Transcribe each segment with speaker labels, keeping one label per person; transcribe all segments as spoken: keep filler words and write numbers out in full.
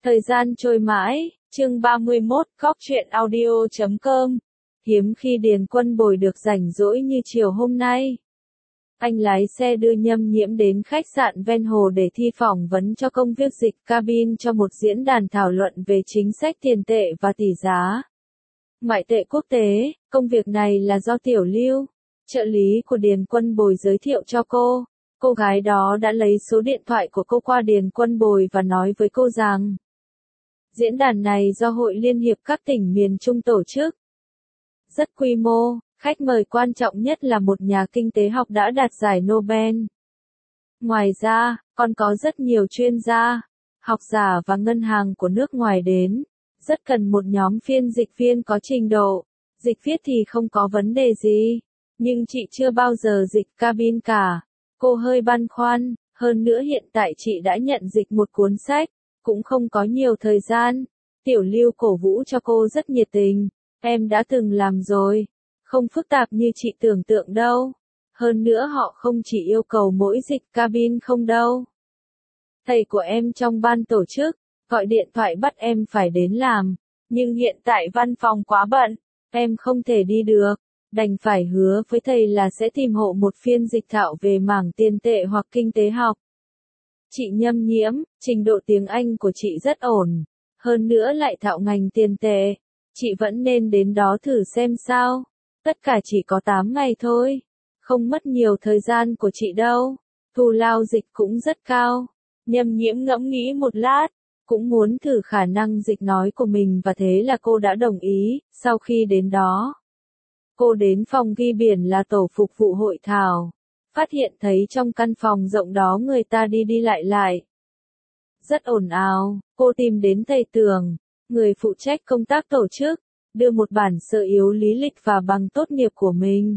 Speaker 1: Thời gian trôi mãi, chương ba mươi mốt, góc truyện audio chấm com. Hiếm khi Điền Quân Bồi được rảnh rỗi như chiều hôm nay. Anh lái xe đưa Nhâm Nhiễm đến khách sạn ven hồ để thi phỏng vấn cho công việc dịch cabin cho một diễn đàn thảo luận về chính sách tiền tệ và tỷ giá. Ngoại tệ quốc tế, công việc này là do Tiểu Lưu, trợ lý của Điền Quân Bồi giới thiệu cho cô. Cô gái đó đã lấy số điện thoại của cô qua Điền Quân Bồi và nói với cô rằng diễn đàn này do Hội Liên hiệp các tỉnh miền Trung tổ chức. Rất quy mô, khách mời quan trọng nhất là một nhà kinh tế học đã đạt giải Nobel. Ngoài ra, còn có rất nhiều chuyên gia, học giả và ngân hàng của nước ngoài đến. Rất cần một nhóm phiên dịch viên có trình độ. Dịch viết thì không có vấn đề gì. Nhưng chị chưa bao giờ dịch cabin cả. Cô hơi băn khoăn, hơn nữa hiện tại chị đã nhận dịch một cuốn sách, cũng không có nhiều thời gian. Tiểu Lưu cổ vũ cho cô rất nhiệt tình, em đã từng làm rồi, không phức tạp như chị tưởng tượng đâu. Hơn nữa họ không chỉ yêu cầu mỗi dịch cabin không đâu. Thầy của em trong ban tổ chức, gọi điện thoại bắt em phải đến làm, nhưng hiện tại văn phòng quá bận, em không thể đi được. Đành phải hứa với thầy là sẽ tìm hộ một phiên dịch thạo về mảng tiền tệ hoặc kinh tế học. Chị Nhâm Nhiễm, trình độ tiếng Anh của chị rất ổn, hơn nữa lại thạo ngành tiền tệ. Chị vẫn nên đến đó thử xem sao. Tất cả chỉ có tám ngày thôi, không mất nhiều thời gian của chị đâu. Thù lao dịch cũng rất cao. Nhâm Nhiễm ngẫm nghĩ một lát, cũng muốn thử khả năng dịch nói của mình và thế là cô đã đồng ý. Sau khi đến đó, cô đến phòng ghi biển là tổ phục vụ hội thảo. Phát hiện thấy trong căn phòng rộng đó người ta đi đi lại lại. Rất ồn ào, cô tìm đến thầy Tường, người phụ trách công tác tổ chức, đưa một bản sơ yếu lý lịch và bằng tốt nghiệp của mình.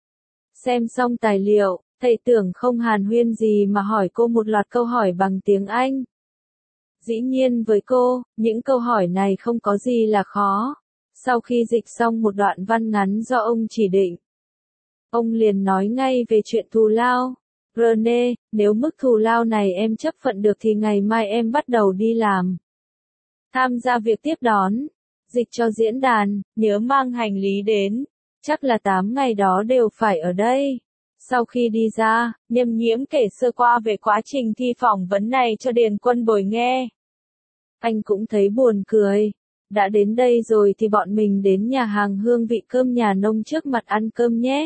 Speaker 1: Xem xong tài liệu, thầy Tường không hàn huyên gì mà hỏi cô một loạt câu hỏi bằng tiếng Anh. Dĩ nhiên với cô, những câu hỏi này không có gì là khó. Sau khi dịch xong một đoạn văn ngắn do ông chỉ định, ông liền nói ngay về chuyện thù lao. Rene, nếu mức thù lao này em chấp thuận được thì ngày mai em bắt đầu đi làm. Tham gia việc tiếp đón, dịch cho diễn đàn, nhớ mang hành lý đến. Chắc là tám ngày đó đều phải ở đây. Sau khi đi ra, Nhâm Nhiễm kể sơ qua về quá trình thi phỏng vấn này cho Điền Quân Bồi nghe. Anh cũng thấy buồn cười. Đã đến đây rồi thì bọn mình đến nhà hàng hương vị cơm nhà nông trước mặt ăn cơm nhé.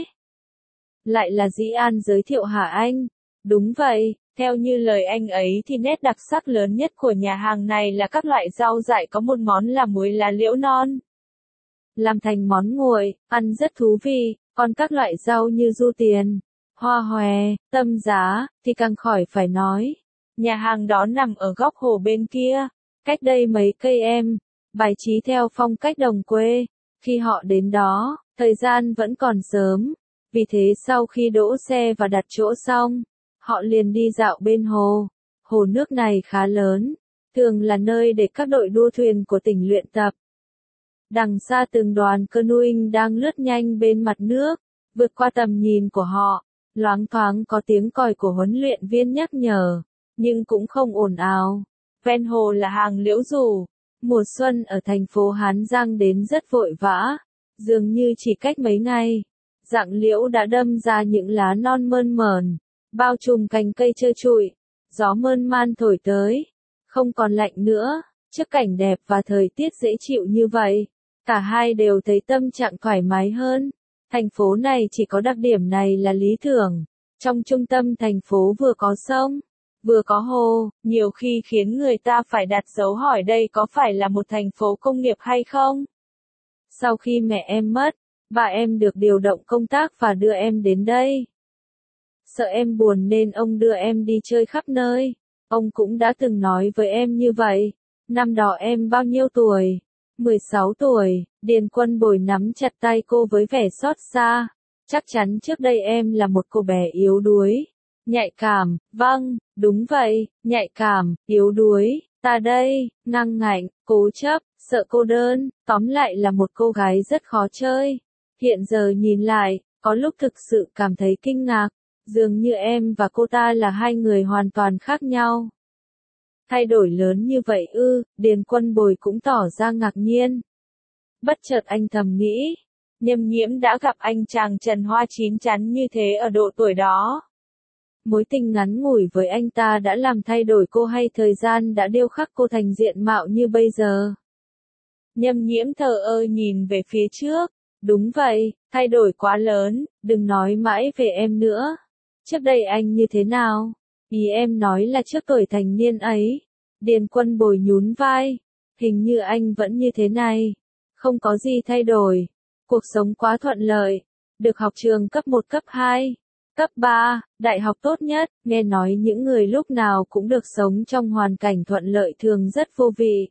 Speaker 1: Lại là Dĩ An giới thiệu hả anh? Đúng vậy, theo như lời anh ấy thì nét đặc sắc lớn nhất của nhà hàng này là các loại rau dại, có một món là muối lá liễu non. Làm thành món nguội, ăn rất thú vị, còn các loại rau như du tiền, hoa hòe, tâm giá, thì càng khỏi phải nói. Nhà hàng đó nằm ở góc hồ bên kia, cách đây mấy cây em. Bài trí theo phong cách đồng quê. Khi họ đến đó, thời gian vẫn còn sớm. Vì thế sau khi đỗ xe và đặt chỗ xong, họ liền đi dạo bên hồ. Hồ nước này khá lớn, thường là nơi để các đội đua thuyền của tỉnh luyện tập. Đằng xa từng đoàn canoeing đang lướt nhanh bên mặt nước, vượt qua tầm nhìn của họ. Loáng thoáng có tiếng còi của huấn luyện viên nhắc nhở, nhưng cũng không ồn ào. Ven hồ là hàng liễu rủ. Mùa xuân ở thành phố Hán Giang đến rất vội vã, dường như chỉ cách mấy ngày, rặng liễu đã đâm ra những lá non mơn mởn, bao trùm cành cây trơ trụi, gió mơn man thổi tới, không còn lạnh nữa. Trước cảnh đẹp và thời tiết dễ chịu như vậy, cả hai đều thấy tâm trạng thoải mái hơn. Thành phố này chỉ có đặc điểm này là lý tưởng, trong trung tâm thành phố vừa có sông, vừa có hồ, nhiều khi khiến người ta phải đặt dấu hỏi đây có phải là một thành phố công nghiệp hay không? Sau khi mẹ em mất, bà em được điều động công tác và đưa em đến đây. Sợ em buồn nên ông đưa em đi chơi khắp nơi. Ông cũng đã từng nói với em như vậy. Năm đó em bao nhiêu tuổi? mười sáu tuổi, Điền Quân Bồi nắm chặt tay cô với vẻ xót xa. Chắc chắn trước đây em là một cô bé yếu đuối. Nhạy cảm, vâng, đúng vậy, nhạy cảm, yếu đuối, ta đây, năng ngạnh, cố chấp, sợ cô đơn, tóm lại là một cô gái rất khó chơi. Hiện giờ nhìn lại, có lúc thực sự cảm thấy kinh ngạc, dường như em và cô ta là hai người hoàn toàn khác nhau. Thay đổi lớn như vậy ư, Điền Quân Bồi cũng tỏ ra ngạc nhiên. Bất chợt anh thầm nghĩ, Nhiêm Nhiễm đã gặp anh chàng Trần Hoa chín chắn như thế ở độ tuổi đó. Mối tình ngắn ngủi với anh ta đã làm thay đổi cô hay thời gian đã điêu khắc cô thành diện mạo như bây giờ? Nhiêm Nhiễm thờ ơ nhìn về phía trước. Đúng vậy, thay đổi quá lớn, đừng nói mãi về em nữa. Trước đây anh như thế nào? Ý em nói là trước tuổi thành niên ấy. Điền Quân Bồi nhún vai. Hình như anh vẫn như thế này. Không có gì thay đổi. Cuộc sống quá thuận lợi. Được học trường cấp một cấp hai. Cấp ba, đại học tốt nhất, nghe nói những người lúc nào cũng được sống trong hoàn cảnh thuận lợi thường rất vô vị.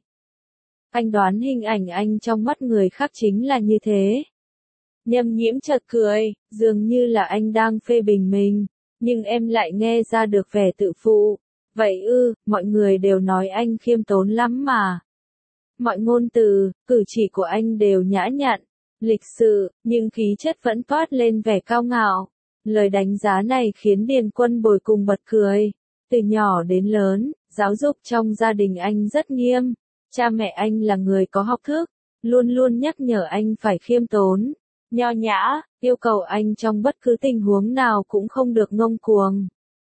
Speaker 1: Anh đoán hình ảnh anh trong mắt người khác chính là như thế. Nhiêm Nhiễm chợt cười, dường như là anh đang phê bình mình, nhưng em lại nghe ra được vẻ tự phụ. Vậy ư, mọi người đều nói anh khiêm tốn lắm mà. Mọi ngôn từ, cử chỉ của anh đều nhã nhặn, lịch sự, nhưng khí chất vẫn toát lên vẻ cao ngạo. Lời đánh giá này khiến Điền Quân Bồi cùng bật cười. Từ nhỏ đến lớn, giáo dục trong gia đình anh rất nghiêm. Cha mẹ anh là người có học thức, luôn luôn nhắc nhở anh phải khiêm tốn, nho nhã, yêu cầu anh trong bất cứ tình huống nào cũng không được ngông cuồng.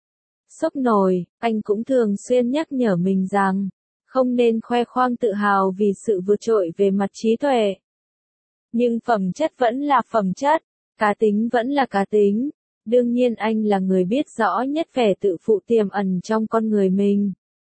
Speaker 1: Sốc nổi, anh cũng thường xuyên nhắc nhở mình rằng, không nên khoe khoang tự hào vì sự vượt trội về mặt trí tuệ. Nhưng phẩm chất vẫn là phẩm chất, cá tính vẫn là cá tính. Đương nhiên anh là người biết rõ nhất vẻ tự phụ tiềm ẩn trong con người mình.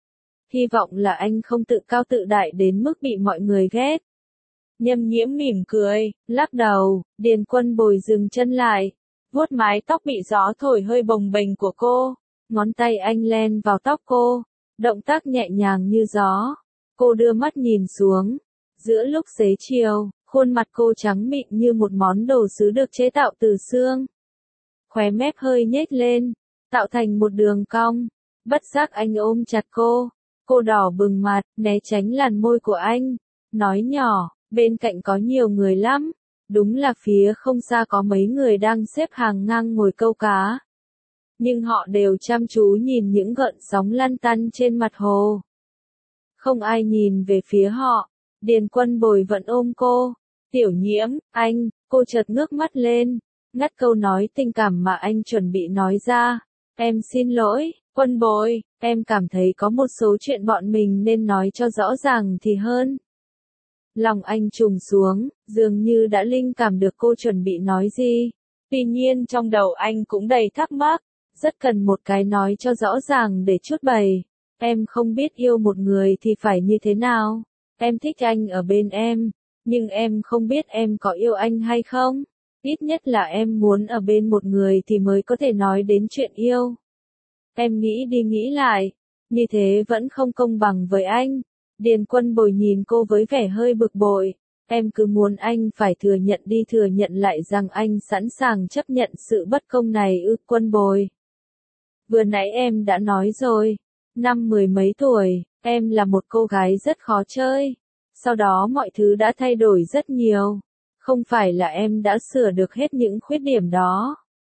Speaker 1: Hy vọng là anh không tự cao tự đại đến mức bị mọi người ghét. Nhiêm Nhiễm mỉm cười, lắc đầu. Điền Quân Bồi dừng chân lại, vuốt mái tóc bị gió thổi hơi bồng bềnh của cô. Ngón tay anh len vào tóc cô, động tác nhẹ nhàng như gió. Cô đưa mắt nhìn xuống. Giữa lúc xế chiều, khuôn mặt cô trắng mịn như một món đồ sứ được chế tạo từ xương. Khóe mép hơi nhếch lên, tạo thành một đường cong. Bất giác anh ôm chặt cô. Cô đỏ bừng mặt, né tránh làn môi của anh. Nói nhỏ, bên cạnh có nhiều người lắm. Đúng là phía không xa có mấy người đang xếp hàng ngang ngồi câu cá. Nhưng họ đều chăm chú nhìn những gợn sóng lăn tăn trên mặt hồ. Không ai nhìn về phía họ. Điền Quân Bồi vẫn ôm cô. Tiểu Nhiễm, anh, cô chợt ngước mắt lên. Ngắt câu nói tình cảm mà anh chuẩn bị nói ra. Em xin lỗi, Quân Bồi, em cảm thấy có một số chuyện bọn mình nên nói cho rõ ràng thì hơn. Lòng anh trùng xuống, dường như đã linh cảm được cô chuẩn bị nói gì. Tuy nhiên trong đầu anh cũng đầy thắc mắc, rất cần một cái nói cho rõ ràng để chút bày. Em không biết yêu một người thì phải như thế nào. Em thích anh ở bên em, nhưng em không biết em có yêu anh hay không. Ít nhất là em muốn ở bên một người thì mới có thể nói đến chuyện yêu. Em nghĩ đi nghĩ lại, như thế vẫn không công bằng với anh. Điền Quân Bồi nhìn cô với vẻ hơi bực bội. Em cứ muốn anh phải thừa nhận đi thừa nhận lại rằng anh sẵn sàng chấp nhận sự bất công này ư Quân Bồi. Vừa nãy em đã nói rồi, năm mười mấy tuổi, em là một cô gái rất khó chơi. Sau đó mọi thứ đã thay đổi rất nhiều. Không phải là em đã sửa được hết những khuyết điểm đó.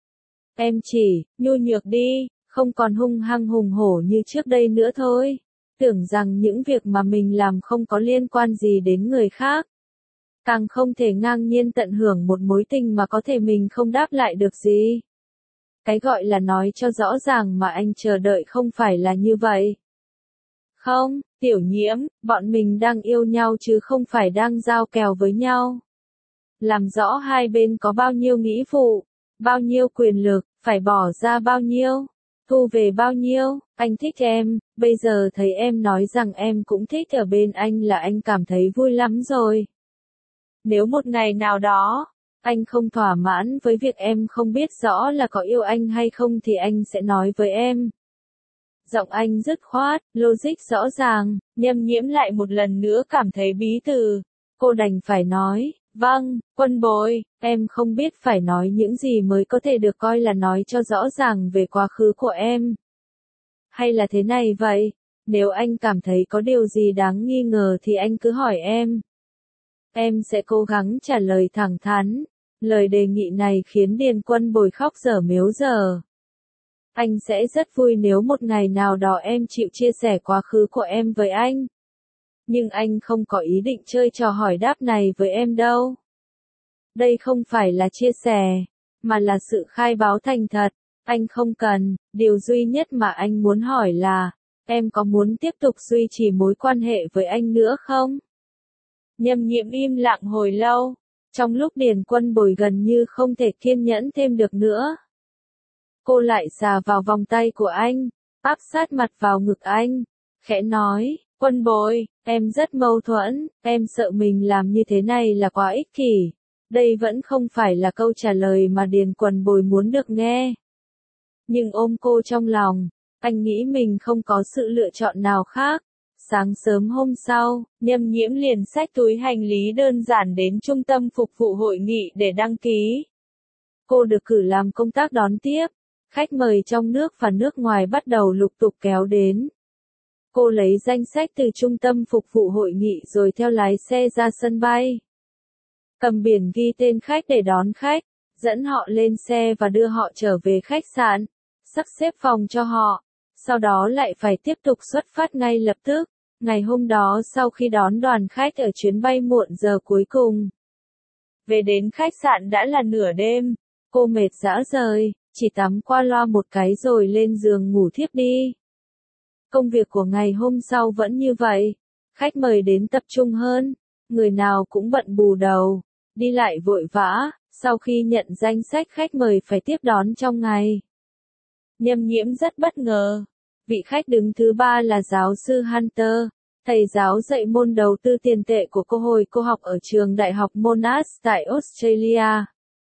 Speaker 1: Em chỉ, nhu nhược đi, không còn hung hăng hùng hổ như trước đây nữa thôi. Tưởng rằng những việc mà mình làm không có liên quan gì đến người khác. Càng không thể ngang nhiên tận hưởng một mối tình mà có thể mình không đáp lại được gì. Cái gọi là nói cho rõ ràng mà anh chờ đợi không phải là như vậy. Không, Tiểu Nhiễm, bọn mình đang yêu nhau chứ không phải đang giao kèo với nhau. Làm rõ hai bên có bao nhiêu nghĩa vụ, bao nhiêu quyền lực, phải bỏ ra bao nhiêu, thu về bao nhiêu. Anh thích em, bây giờ thấy em nói rằng em cũng thích ở bên anh là anh cảm thấy vui lắm rồi. Nếu một ngày nào đó, anh không thỏa mãn với việc em không biết rõ là có yêu anh hay không thì anh sẽ nói với em. Giọng anh dứt khoát, logic rõ ràng. Nhiêm Nhiễm lại một lần nữa cảm thấy bí từ. Cô đành phải nói, vâng, Quân Bồi, em không biết phải nói những gì mới có thể được coi là nói cho rõ ràng về quá khứ của em. Hay là thế này vậy, nếu anh cảm thấy có điều gì đáng nghi ngờ thì anh cứ hỏi em. Em sẽ cố gắng trả lời thẳng thắn. Lời đề nghị này khiến Điền Quân Bồi khóc dở mếu dở. Anh sẽ rất vui nếu một ngày nào đó em chịu chia sẻ quá khứ của em với anh. Nhưng anh không có ý định chơi trò hỏi đáp này với em đâu. Đây không phải là chia sẻ, mà là sự khai báo thành thật. Anh không cần, điều duy nhất mà anh muốn hỏi là, em có muốn tiếp tục duy trì mối quan hệ với anh nữa không? Nhâm Nhiễm im lặng hồi lâu, trong lúc Điền Quân Bồi gần như không thể kiên nhẫn thêm được nữa. Cô lại xà vào vòng tay của anh, áp sát mặt vào ngực anh, khẽ nói, Quân Bồi, em rất mâu thuẫn, em sợ mình làm như thế này là quá ích kỷ. Đây vẫn không phải là câu trả lời mà Điền Quân Bồi muốn được nghe. Nhưng ôm cô trong lòng, anh nghĩ mình không có sự lựa chọn nào khác. Sáng sớm hôm sau, Nhâm Nhiễm liền xách túi hành lý đơn giản đến trung tâm phục vụ hội nghị để đăng ký. Cô được cử làm công tác đón tiếp, khách mời trong nước và nước ngoài bắt đầu lục tục kéo đến. Cô lấy danh sách từ trung tâm phục vụ hội nghị rồi theo lái xe ra sân bay. Cầm biển ghi tên khách để đón khách, dẫn họ lên xe và đưa họ trở về khách sạn, sắp xếp phòng cho họ, sau đó lại phải tiếp tục xuất phát ngay lập tức. Ngày hôm đó sau khi đón đoàn khách ở chuyến bay muộn giờ cuối cùng, về đến khách sạn đã là nửa đêm, cô mệt rã rời, chỉ tắm qua loa một cái rồi lên giường ngủ thiếp đi. Công việc của ngày hôm sau vẫn như vậy, khách mời đến tập trung hơn, người nào cũng bận bù đầu, đi lại vội vã, sau khi nhận danh sách khách mời phải tiếp đón trong ngày. Nhâm Nhiễm rất bất ngờ, vị khách đứng thứ ba là giáo sư Hunter, thầy giáo dạy môn đầu tư tiền tệ của cô hồi cô học ở trường đại học Monash tại Australia.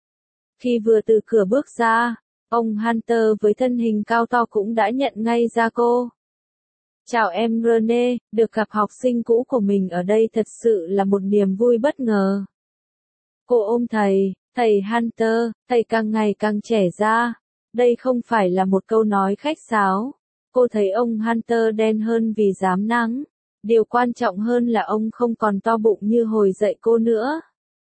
Speaker 1: Khi vừa từ cửa bước ra, ông Hunter với thân hình cao to cũng đã nhận ngay ra cô. Chào em Rene, được gặp học sinh cũ của mình ở đây thật sự là một niềm vui bất ngờ. Cô ôm thầy, thầy Hunter, thầy càng ngày càng trẻ ra. Đây không phải là một câu nói khách sáo. Cô thấy ông Hunter đen hơn vì dám nắng. Điều quan trọng hơn là ông không còn to bụng như hồi dạy cô nữa.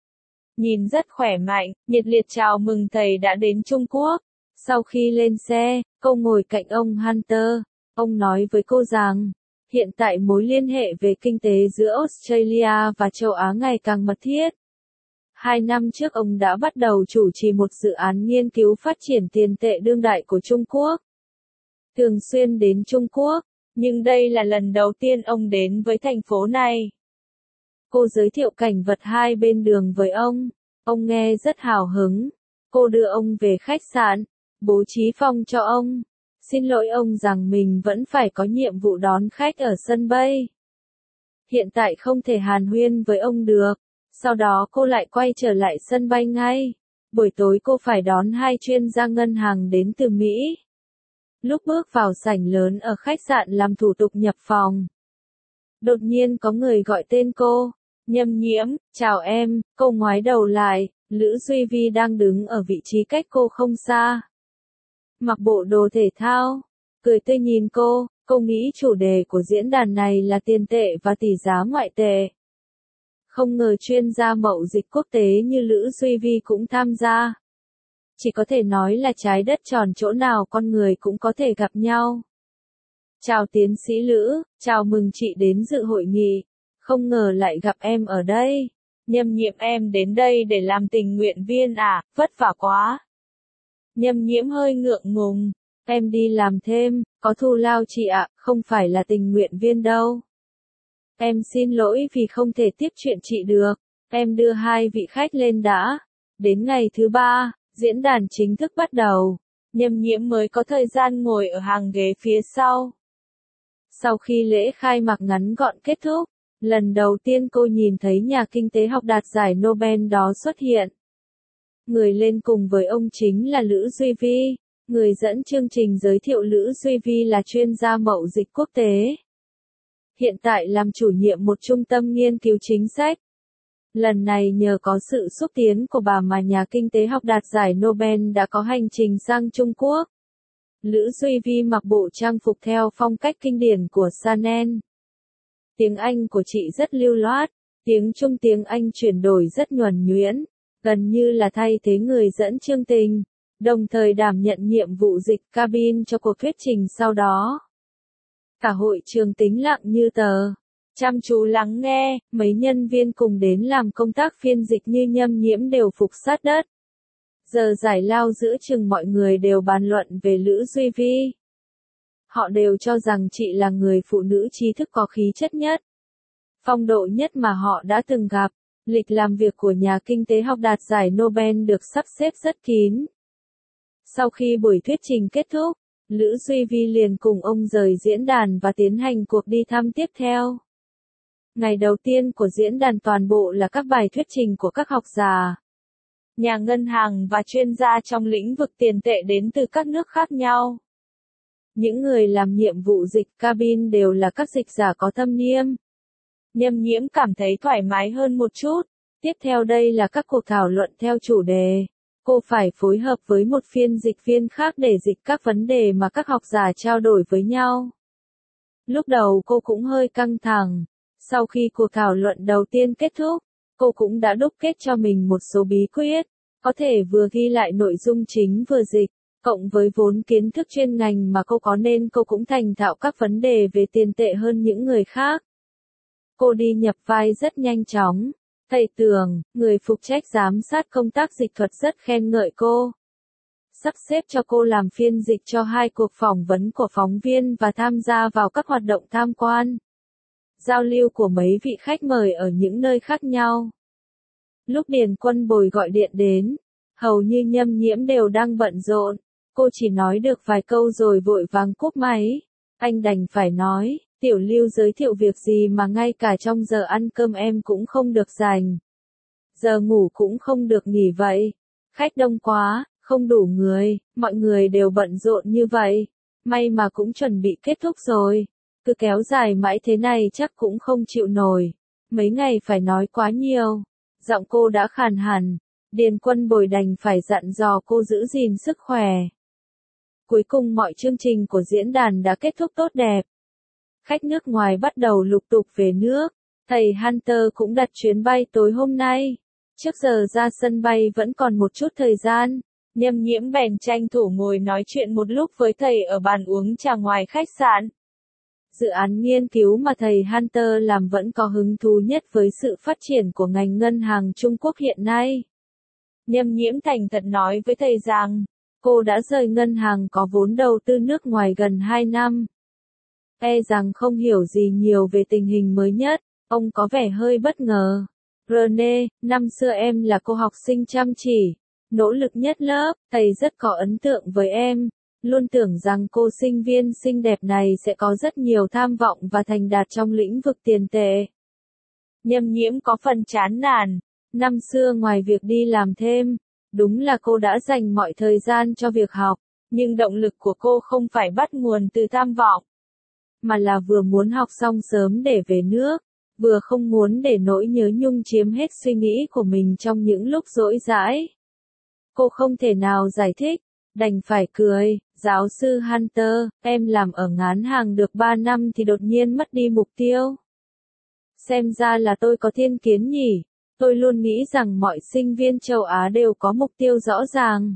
Speaker 1: Nhìn rất khỏe mạnh, nhiệt liệt chào mừng thầy đã đến Trung Quốc. Sau khi lên xe, cô ngồi cạnh ông Hunter. Ông nói với cô rằng, hiện tại mối liên hệ về kinh tế giữa Australia và châu Á ngày càng mật thiết. Hai năm trước ông đã bắt đầu chủ trì một dự án nghiên cứu phát triển tiền tệ đương đại của Trung Quốc. Thường xuyên đến Trung Quốc, nhưng đây là lần đầu tiên ông đến với thành phố này. Cô giới thiệu cảnh vật hai bên đường với ông. Ông nghe rất hào hứng. Cô đưa ông về khách sạn, bố trí phòng cho ông. Xin lỗi ông rằng mình vẫn phải có nhiệm vụ đón khách ở sân bay. Hiện tại không thể hàn huyên với ông được. Sau đó cô lại quay trở lại sân bay ngay. Buổi tối cô phải đón hai chuyên gia ngân hàng đến từ Mỹ. Lúc bước vào sảnh lớn ở khách sạn làm thủ tục nhập phòng, đột nhiên có người gọi tên cô. Nhâm Nhiễm, chào em. Cô ngoái đầu lại, Lữ Duy Vi đang đứng ở vị trí cách cô không xa. Mặc bộ đồ thể thao, cười tươi nhìn cô. Cô nghĩ chủ đề của diễn đàn này là tiền tệ và tỷ giá ngoại tệ. Không ngờ chuyên gia mậu dịch quốc tế như Lữ Duy Vi cũng tham gia. Chỉ có thể nói là trái đất tròn chỗ nào con người cũng có thể gặp nhau. Chào tiến sĩ Lữ, chào mừng chị đến dự hội nghị. Không ngờ lại gặp em ở đây. Nhâm Nhiễm, em đến đây để làm tình nguyện viên à, vất vả quá. Nhâm Nhiễm hơi ngượng ngùng. Em đi làm thêm, có thù lao chị ạ, không phải là tình nguyện viên đâu. Em xin lỗi vì không thể tiếp chuyện chị được. Em đưa hai vị khách lên đã. Đến ngày thứ ba, diễn đàn chính thức bắt đầu. Nhâm Nhiễm mới có thời gian ngồi ở hàng ghế phía sau. Sau khi lễ khai mạc ngắn gọn kết thúc, lần đầu tiên cô nhìn thấy nhà kinh tế học đạt giải Nobel đó xuất hiện. Người lên cùng với ông chính là Lữ Duy Vi. Người dẫn chương trình giới thiệu Lữ Duy Vi là chuyên gia mậu dịch quốc tế. Hiện tại làm chủ nhiệm một trung tâm nghiên cứu chính sách. Lần này nhờ có sự xúc tiến của bà mà nhà kinh tế học đạt giải Nobel đã có hành trình sang Trung Quốc. Lữ Duy Vi mặc bộ trang phục theo phong cách kinh điển của Chanel. Tiếng Anh của chị rất lưu loát, tiếng Trung tiếng Anh chuyển đổi rất nhuần nhuyễn, gần như là thay thế người dẫn chương trình. đồng thời đảm nhận nhiệm vụ dịch cabin cho cuộc thuyết trình sau đó. Cả hội trường tĩnh lặng như tờ, chăm chú lắng nghe, mấy nhân viên cùng đến làm công tác phiên dịch như Nhâm Nhiễm đều phục sát đất. Giờ giải lao giữa chừng mọi người đều bàn luận về Lữ Duy Vi. Họ đều cho rằng chị là người phụ nữ trí thức có khí chất nhất, phong độ nhất mà họ đã từng gặp. Lịch làm việc của nhà kinh tế học đạt giải Nobel được sắp xếp rất kín. Sau khi buổi thuyết trình kết thúc, Lữ Duy Vi liền cùng ông rời diễn đàn và tiến hành cuộc đi thăm tiếp theo. Ngày đầu tiên của diễn đàn toàn bộ là các bài thuyết trình của các học giả, nhà ngân hàng và chuyên gia trong lĩnh vực tiền tệ đến từ các nước khác nhau. Những người làm nhiệm vụ dịch cabin đều là các dịch giả có thâm niêm. Nhâm Nhiễm cảm thấy thoải mái hơn một chút. Tiếp theo đây là các cuộc thảo luận theo chủ đề. Cô phải phối hợp với một phiên dịch viên khác để dịch các vấn đề mà các học giả trao đổi với nhau. Lúc đầu cô cũng hơi căng thẳng. Sau khi cuộc thảo luận đầu tiên kết thúc, cô cũng đã đúc kết cho mình một số bí quyết, có thể vừa ghi lại nội dung chính vừa dịch, cộng với vốn kiến thức chuyên ngành mà cô có nên cô cũng thành thạo các vấn đề về tiền tệ hơn những người khác. Cô đi nhập vai rất nhanh chóng. Thầy Tường, người phụ trách giám sát công tác dịch thuật rất khen ngợi cô. Sắp xếp cho cô làm phiên dịch cho hai cuộc phỏng vấn của phóng viên và tham gia vào các hoạt động tham quan, giao lưu của mấy vị khách mời ở những nơi khác nhau. Lúc Điền Quân Bồi gọi điện đến, hầu như Nhâm Nhiễm đều đang bận rộn. Cô chỉ nói được vài câu rồi vội vàng cúp máy. Anh đành phải nói, Tiểu Lưu giới thiệu việc gì mà ngay cả trong giờ ăn cơm em cũng không được dành. Giờ ngủ cũng không được nghỉ vậy. Khách đông quá, không đủ người, mọi người đều bận rộn như vậy. May mà cũng chuẩn bị kết thúc rồi. Cứ kéo dài mãi thế này chắc cũng không chịu nổi. Mấy ngày phải nói quá nhiều. Giọng cô đã khàn hẳn. Điền Quân Bồi đành phải dặn dò cô giữ gìn sức khỏe. Cuối cùng mọi chương trình của diễn đàn đã kết thúc tốt đẹp. Khách nước ngoài bắt đầu lục tục về nước. Thầy Hunter cũng đặt chuyến bay tối hôm nay. Trước giờ ra sân bay vẫn còn một chút thời gian. Nhâm Nhiễm bèn tranh thủ ngồi nói chuyện một lúc với thầy ở bàn uống trà ngoài khách sạn. Dự án nghiên cứu mà thầy Hunter làm vẫn có hứng thú nhất với sự phát triển của ngành ngân hàng Trung Quốc hiện nay. Nhâm Nhiễm thành thật nói với thầy rằng, cô đã rời ngân hàng có vốn đầu tư nước ngoài gần hai năm. E rằng không hiểu gì nhiều về tình hình mới nhất, ông có vẻ hơi bất ngờ. Rene, năm xưa em là cô học sinh chăm chỉ, nỗ lực nhất lớp, thầy rất có ấn tượng với em. Luôn tưởng rằng cô sinh viên xinh đẹp này sẽ có rất nhiều tham vọng và thành đạt trong lĩnh vực tiền tệ. Nhâm Nhiễm có phần chán nản. Năm xưa ngoài việc đi làm thêm, đúng là cô đã dành mọi thời gian cho việc học, nhưng động lực của cô không phải bắt nguồn từ tham vọng, mà là vừa muốn học xong sớm để về nước, vừa không muốn để nỗi nhớ nhung chiếm hết suy nghĩ của mình trong những lúc rỗi rãi. Cô không thể nào giải thích, đành phải cười. Giáo sư Hunter, em làm ở ngán hàng được ba năm thì đột nhiên mất đi mục tiêu. Xem ra là tôi có thiên kiến nhỉ. Tôi luôn nghĩ rằng mọi sinh viên châu Á đều có mục tiêu rõ ràng.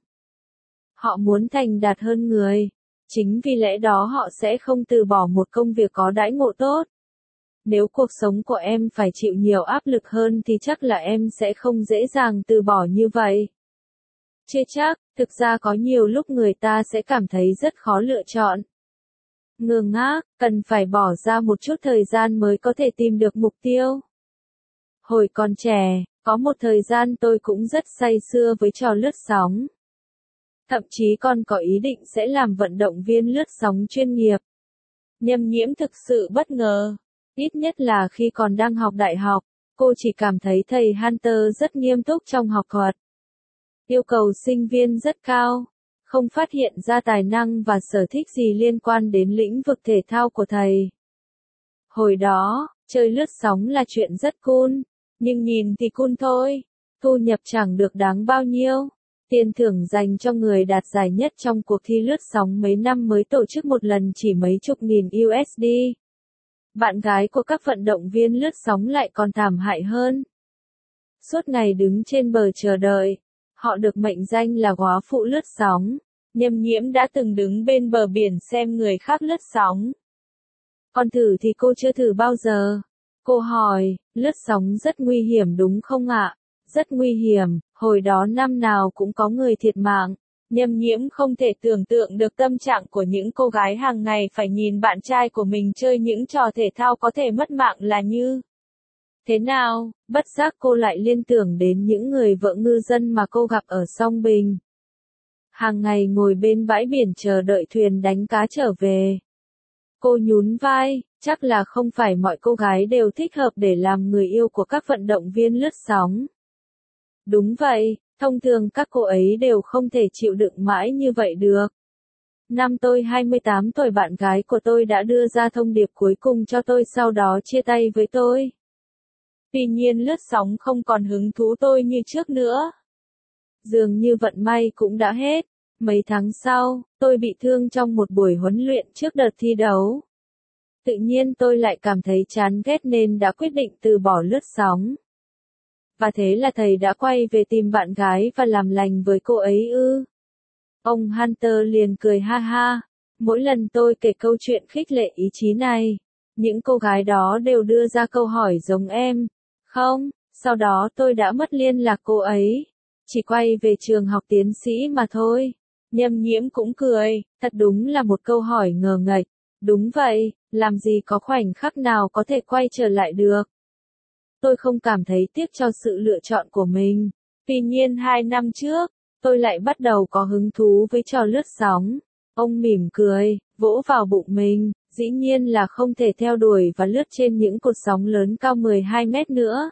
Speaker 1: Họ muốn thành đạt hơn người. Chính vì lẽ đó họ sẽ không từ bỏ một công việc có đãi ngộ tốt. Nếu cuộc sống của em phải chịu nhiều áp lực hơn thì chắc là em sẽ không dễ dàng từ bỏ như vậy. Chưa chắc, thực ra có nhiều lúc người ta sẽ cảm thấy rất khó lựa chọn. Ngơ ngác, cần phải bỏ ra một chút thời gian mới có thể tìm được mục tiêu. Hồi còn trẻ, có một thời gian tôi cũng rất say sưa với trò lướt sóng. Thậm chí còn có ý định sẽ làm vận động viên lướt sóng chuyên nghiệp. Nhâm Nhiễm thực sự bất ngờ. Ít nhất là khi còn đang học đại học, cô chỉ cảm thấy thầy Hunter rất nghiêm túc trong học thuật. Yêu cầu sinh viên rất cao, không phát hiện ra tài năng và sở thích gì liên quan đến lĩnh vực thể thao của thầy. Hồi đó, chơi lướt sóng là chuyện rất cool, nhưng nhìn thì cool thôi, thu nhập chẳng được đáng bao nhiêu. Tiền thưởng dành cho người đạt giải nhất trong cuộc thi lướt sóng mấy năm mới tổ chức một lần chỉ mấy chục nghìn u ét đê. Bạn gái của các vận động viên lướt sóng lại còn thảm hại hơn. Suốt ngày đứng trên bờ chờ đợi. Họ được mệnh danh là góa phụ lướt sóng. Nhâm Nhiễm đã từng đứng bên bờ biển xem người khác lướt sóng. Còn thử thì cô chưa thử bao giờ. Cô hỏi, lướt sóng rất nguy hiểm đúng không ạ? Rất nguy hiểm, hồi đó năm nào cũng có người thiệt mạng. Nhâm Nhiễm không thể tưởng tượng được tâm trạng của những cô gái hàng ngày phải nhìn bạn trai của mình chơi những trò thể thao có thể mất mạng là như thế nào. Bất giác cô lại liên tưởng đến những người vợ ngư dân mà cô gặp ở Song Bình. Hàng ngày ngồi bên bãi biển chờ đợi thuyền đánh cá trở về. Cô nhún vai, chắc là không phải mọi cô gái đều thích hợp để làm người yêu của các vận động viên lướt sóng. Đúng vậy, thông thường các cô ấy đều không thể chịu đựng mãi như vậy được. Năm tôi hai mươi tám tuổi, bạn gái của tôi đã đưa ra thông điệp cuối cùng cho tôi, sau đó chia tay với tôi. Tuy nhiên lướt sóng không còn hứng thú tôi như trước nữa. Dường như vận may cũng đã hết. Mấy tháng sau, tôi bị thương trong một buổi huấn luyện trước đợt thi đấu. Tự nhiên tôi lại cảm thấy chán ghét nên đã quyết định từ bỏ lướt sóng. Và thế là thầy đã quay về tìm bạn gái và làm lành với cô ấy ư? Ông Hunter liền cười ha ha. Mỗi lần tôi kể câu chuyện khích lệ ý chí này, những cô gái đó đều đưa ra câu hỏi giống em. Không, sau đó tôi đã mất liên lạc cô ấy. Chỉ quay về trường học tiến sĩ mà thôi. Nhâm Nhiễm cũng cười, thật đúng là một câu hỏi ngờ nghệch. Đúng vậy, làm gì có khoảnh khắc nào có thể quay trở lại được. Tôi không cảm thấy tiếc cho sự lựa chọn của mình. Tuy nhiên hai năm trước, tôi lại bắt đầu có hứng thú với trò lướt sóng. Ông mỉm cười, vỗ vào bụng mình, dĩ nhiên là không thể theo đuổi và lướt trên những cột sóng lớn cao mười hai mét nữa.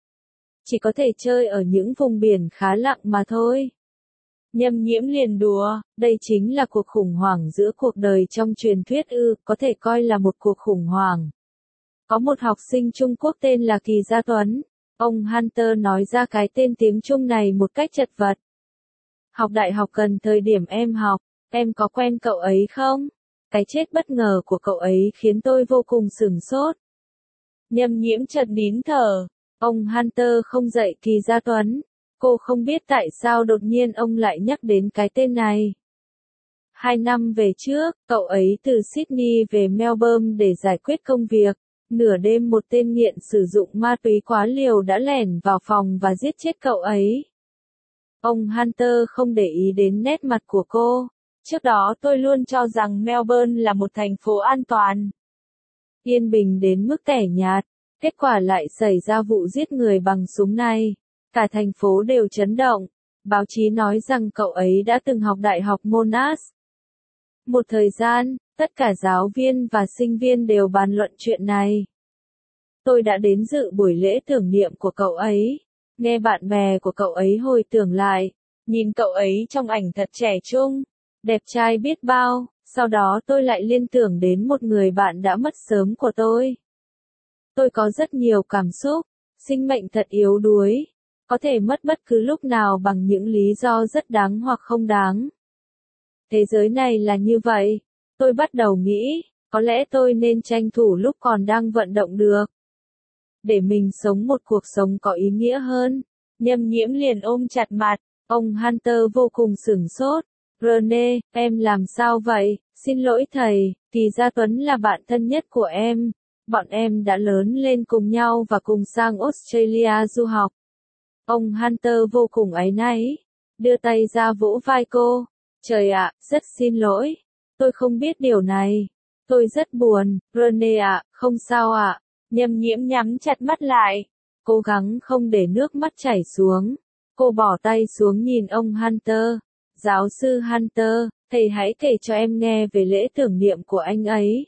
Speaker 1: Chỉ có thể chơi ở những vùng biển khá lặng mà thôi. Nhâm Nhiễm liền đùa, đây chính là cuộc khủng hoảng giữa cuộc đời trong truyền thuyết ư, có thể coi là một cuộc khủng hoảng. Có một học sinh Trung Quốc tên là Kỳ Gia Tuấn. Ông Hunter nói ra cái tên tiếng Trung này một cách chật vật. Học đại học gần thời điểm em học, em có quen cậu ấy không? Cái chết bất ngờ của cậu ấy khiến tôi vô cùng sửng sốt. Nhâm Nhiễm chợt nín thở. Ông Hunter không dạy Kỳ Gia Tuấn. Cô không biết tại sao đột nhiên ông lại nhắc đến cái tên này. Hai năm về trước, cậu ấy từ Sydney về Melbourne để giải quyết công việc. Nửa đêm một tên nghiện sử dụng ma túy quá liều đã lẻn vào phòng và giết chết cậu ấy. Ông Hunter không để ý đến nét mặt của cô. Trước đó tôi luôn cho rằng Melbourne là một thành phố an toàn, yên bình đến mức tẻ nhạt. Kết quả lại xảy ra vụ giết người bằng súng này. Cả thành phố đều chấn động. Báo chí nói rằng cậu ấy đã từng học đại học Monash. Một thời gian, tất cả giáo viên và sinh viên đều bàn luận chuyện này. Tôi đã đến dự buổi lễ tưởng niệm của cậu ấy. Nghe bạn bè của cậu ấy hồi tưởng lại. Nhìn cậu ấy trong ảnh thật trẻ trung, đẹp trai biết bao. Sau đó tôi lại liên tưởng đến một người bạn đã mất sớm của tôi. Tôi có rất nhiều cảm xúc. Sinh mệnh thật yếu đuối. Có thể mất bất cứ lúc nào bằng những lý do rất đáng hoặc không đáng. Thế giới này là như vậy. Tôi bắt đầu nghĩ, có lẽ tôi nên tranh thủ lúc còn đang vận động được. Để mình sống một cuộc sống có ý nghĩa hơn. Nhâm Nhiễm liền ôm chặt mặt. Ông Hunter vô cùng sửng sốt. Rene, em làm sao vậy? Xin lỗi thầy, Kỳ Gia Tuấn là bạn thân nhất của em. Bọn em đã lớn lên cùng nhau và cùng sang Australia du học. Ông Hunter vô cùng áy náy. Đưa tay ra vỗ vai cô. Trời ạ, rất xin lỗi. Tôi không biết điều này. Tôi rất buồn, Rene ạ, không sao ạ. Nhâm Nhiễm nhắm chặt mắt lại. Cố gắng không để nước mắt chảy xuống. Cô bỏ tay xuống nhìn ông Hunter. Giáo sư Hunter, thầy hãy kể cho em nghe về lễ tưởng niệm của anh ấy.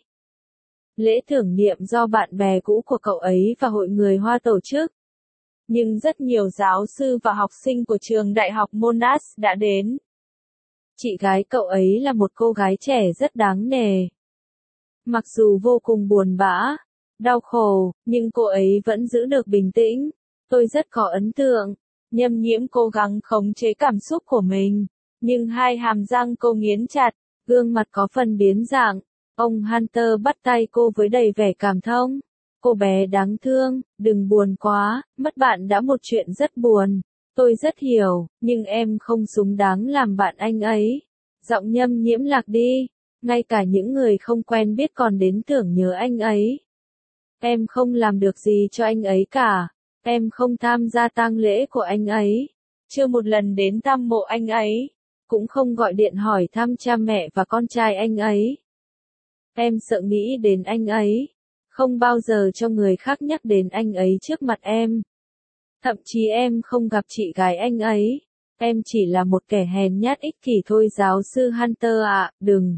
Speaker 1: Lễ tưởng niệm do bạn bè cũ của cậu ấy và hội người Hoa tổ chức. Nhưng rất nhiều giáo sư và học sinh của trường đại học Monash đã đến. Chị gái cậu ấy là một cô gái trẻ rất đáng nể. Mặc dù vô cùng buồn bã, đau khổ, nhưng cô ấy vẫn giữ được bình tĩnh. Tôi rất có ấn tượng. Nhâm Nhiễm cố gắng khống chế cảm xúc của mình. Nhưng hai hàm răng cô nghiến chặt, gương mặt có phần biến dạng. Ông Hunter bắt tay cô với đầy vẻ cảm thông. Cô bé đáng thương, đừng buồn quá, mất bạn đã một chuyện rất buồn. Tôi rất hiểu, nhưng em không xứng đáng làm bạn anh ấy. Giọng Nhâm Nhiễm lạc đi, ngay cả những người không quen biết còn đến tưởng nhớ anh ấy. Em không làm được gì cho anh ấy cả, em không tham gia tang lễ của anh ấy, chưa một lần đến thăm mộ anh ấy, cũng không gọi điện hỏi thăm cha mẹ và con trai anh ấy. Em sợ nghĩ đến anh ấy, không bao giờ cho người khác nhắc đến anh ấy trước mặt em. Thậm chí em không gặp chị gái anh ấy, em chỉ là một kẻ hèn nhát ích kỷ thôi giáo sư Hunter ạ, đừng.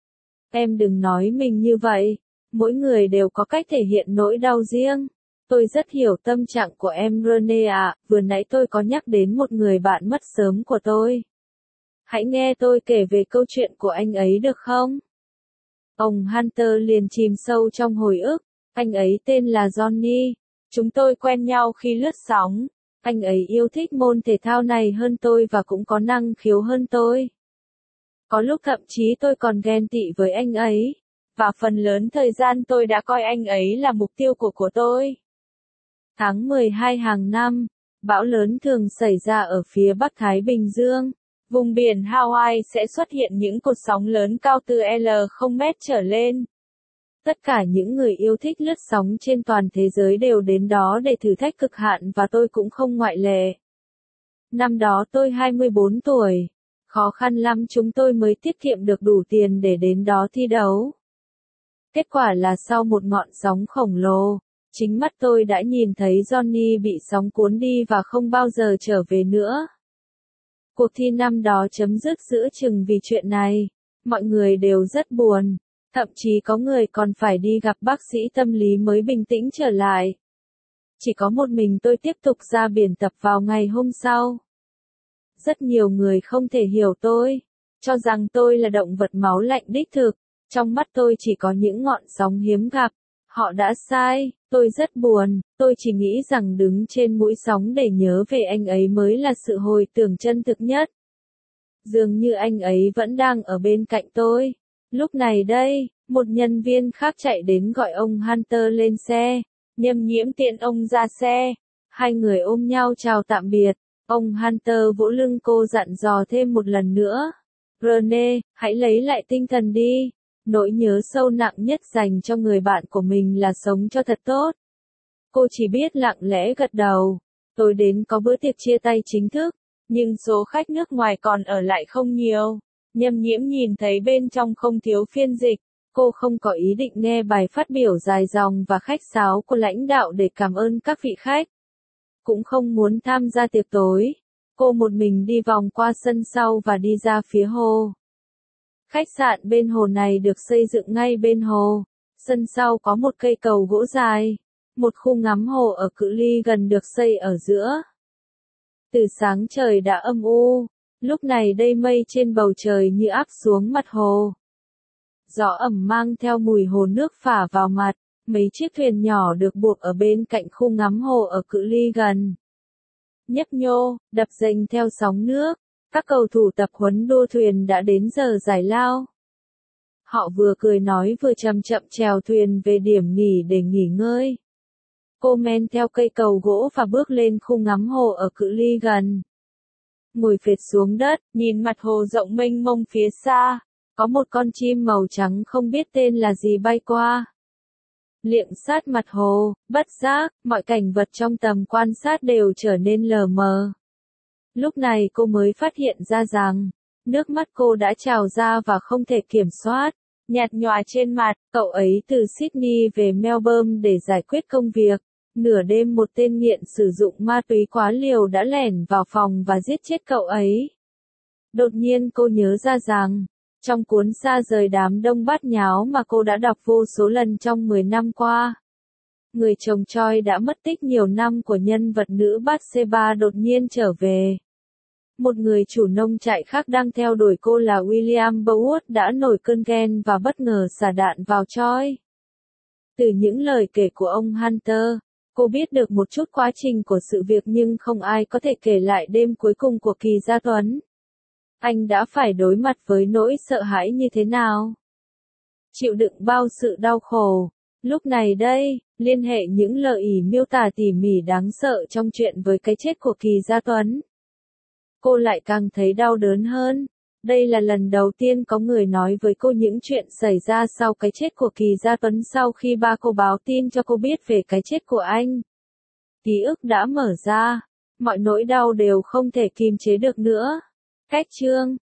Speaker 1: Em đừng nói mình như vậy, mỗi người đều có cách thể hiện nỗi đau riêng. Tôi rất hiểu tâm trạng của em Rene ạ, vừa nãy tôi có nhắc đến một người bạn mất sớm của tôi. Hãy nghe tôi kể về câu chuyện của anh ấy được không? Ông Hunter liền chìm sâu trong hồi ức, anh ấy tên là Johnny. Chúng tôi quen nhau khi lướt sóng. Anh ấy yêu thích môn thể thao này hơn tôi và cũng có năng khiếu hơn tôi. Có lúc thậm chí tôi còn ghen tị với anh ấy. Và phần lớn thời gian tôi đã coi anh ấy là mục tiêu của của tôi. Tháng mười hai hàng năm, bão lớn thường xảy ra ở phía Bắc Thái Bình Dương. Vùng biển Hawaii sẽ xuất hiện những cột sóng lớn cao từ L không mét trở lên. Tất cả những người yêu thích lướt sóng trên toàn thế giới đều đến đó để thử thách cực hạn và tôi cũng không ngoại lệ. Năm đó tôi hai mươi bốn tuổi. Khó khăn lắm chúng tôi mới tiết kiệm được đủ tiền để đến đó thi đấu. Kết quả là sau một ngọn sóng khổng lồ, chính mắt tôi đã nhìn thấy Johnny bị sóng cuốn đi và không bao giờ trở về nữa. Cuộc thi năm đó chấm dứt giữa chừng vì chuyện này. Mọi người đều rất buồn. Thậm chí có người còn phải đi gặp bác sĩ tâm lý mới bình tĩnh trở lại. Chỉ có một mình tôi tiếp tục ra biển tập vào ngày hôm sau. Rất nhiều người không thể hiểu tôi, cho rằng tôi là động vật máu lạnh đích thực, trong mắt tôi chỉ có những ngọn sóng hiếm gặp. Họ đã sai, tôi rất buồn, tôi chỉ nghĩ rằng đứng trên mũi sóng để nhớ về anh ấy mới là sự hồi tưởng chân thực nhất. Dường như anh ấy vẫn đang ở bên cạnh tôi. Lúc này đây, một nhân viên khác chạy đến gọi ông Hunter lên xe. Nhâm Nhiễm tiện ông ra xe. Hai người ôm nhau chào tạm biệt. Ông Hunter vỗ lưng cô dặn dò thêm một lần nữa. Rene, hãy lấy lại tinh thần đi. Nỗi nhớ sâu nặng nhất dành cho người bạn của mình là sống cho thật tốt. Cô chỉ biết lặng lẽ gật đầu. Tối đến có bữa tiệc chia tay chính thức, nhưng số khách nước ngoài còn ở lại không nhiều. Nhâm Nhiễm nhìn thấy bên trong không thiếu phiên dịch. Cô không có ý định nghe bài phát biểu dài dòng và khách sáo của lãnh đạo để cảm ơn các vị khách. Cũng không muốn tham gia tiệc tối. Cô một mình đi vòng qua sân sau và đi ra phía hồ. Khách sạn bên hồ này được xây dựng ngay bên hồ. Sân sau có một cây cầu gỗ dài. Một khu ngắm hồ ở cự ly gần được xây ở giữa. Từ sáng trời đã âm u. Lúc này đây mây trên bầu trời như áp xuống mặt hồ. Gió ẩm mang theo mùi hồ nước phả vào mặt. Mấy chiếc thuyền nhỏ được buộc ở bên cạnh khu ngắm hồ ở cự ly gần. Nhấp nhô, đập dềnh theo sóng nước. Các cầu thủ tập huấn đua thuyền đã đến giờ giải lao. Họ vừa cười nói vừa chậm chậm chèo thuyền về điểm nghỉ để nghỉ ngơi. Cô men theo cây cầu gỗ và bước lên khu ngắm hồ ở cự ly gần. Ngồi phệt xuống đất, nhìn mặt hồ rộng mênh mông phía xa. Có một con chim màu trắng không biết tên là gì bay qua. Liệng sát mặt hồ, bất giác, mọi cảnh vật trong tầm quan sát đều trở nên lờ mờ. Lúc này cô mới phát hiện ra rằng, nước mắt cô đã trào ra và không thể kiểm soát. Nhạt nhòa trên mặt, cậu ấy từ Sydney về Melbourne để giải quyết công việc. Nửa đêm một tên nghiện sử dụng ma túy quá liều đã lẻn vào phòng và giết chết cậu ấy. Đột nhiên cô nhớ ra rằng, trong cuốn Xa rời đám đông bát nháo mà cô đã đọc vô số lần trong mười năm qua, người chồng Choi đã mất tích nhiều năm của nhân vật nữ Bathsheba đột nhiên trở về. Một người chủ nông trại khác đang theo đuổi cô là William Bowood đã nổi cơn ghen và bất ngờ xả đạn vào Choi. Từ những lời kể của ông Hunter, cô biết được một chút quá trình của sự việc nhưng không ai có thể kể lại đêm cuối cùng của Kỳ Gia Tuấn. Anh đã phải đối mặt với nỗi sợ hãi như thế nào? Chịu đựng bao sự đau khổ, Lúc này đây, liên hệ những lời ỉ miêu tả tỉ mỉ đáng sợ trong chuyện với cái chết của Kỳ Gia Tuấn. Cô lại càng thấy đau đớn hơn. Đây là lần đầu tiên có người nói với cô những chuyện xảy ra sau cái chết của Kỳ Gia Tuấn sau khi ba cô báo tin cho cô biết về cái chết của anh. Ký ức đã mở ra, mọi nỗi đau đều không thể kìm chế được nữa. Cách chương